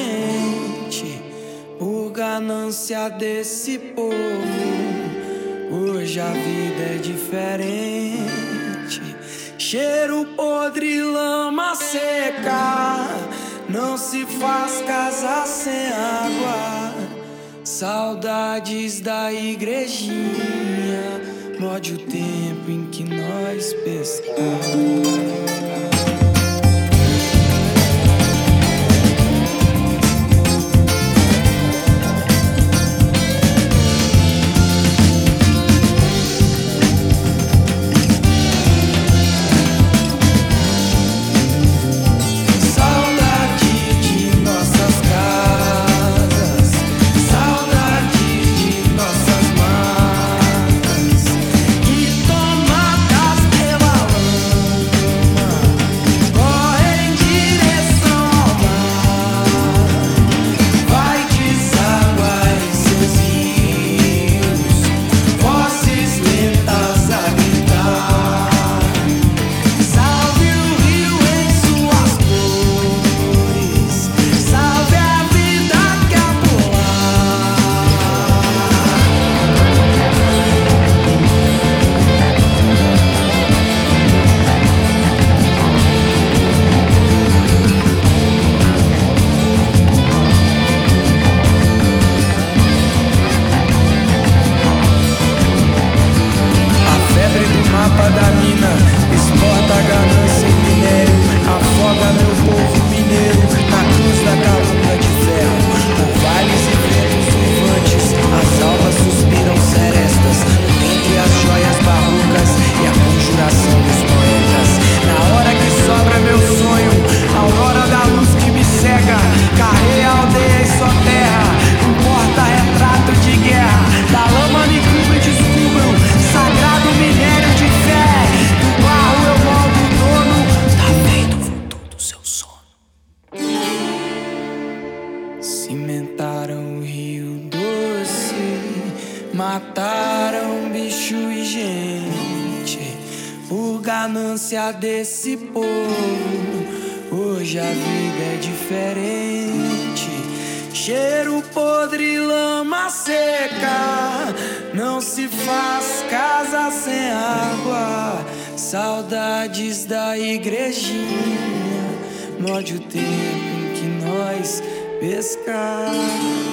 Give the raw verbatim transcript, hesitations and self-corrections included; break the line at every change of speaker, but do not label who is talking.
gente, por ganância desse povo. Hoje a vida é diferente. Cheiro podre, lama seca, não se faz casa sem água. Saudades da igrejinha, morde o tempo em que nós pescamos. Mapa da mina, exporta ganância e minério, afoga meu povo mineiro na cruz da calúnia de ferro. Por vales e ventos uivantes, as almas suspiram serestas, entre as joias barrocas e a conjuração dos poetas. Na hora que sobra meu sonho, a aurora da luz que me cega, carrei a aldeia e sua terra, um porta-retrato de guerra. Da lama me cubro e descubro sagrado minério de fé. Do barro eu moldo o dono da feito voltou do seu sono. Cimentaram o rio doce, mataram bicho e gente, por ganância desse povo. Hoje a vida é diferente. Cheiro podre, lama seca, não se faz casa sem água. Saudades da igrejinha, morde o tempo em que nós pescamos.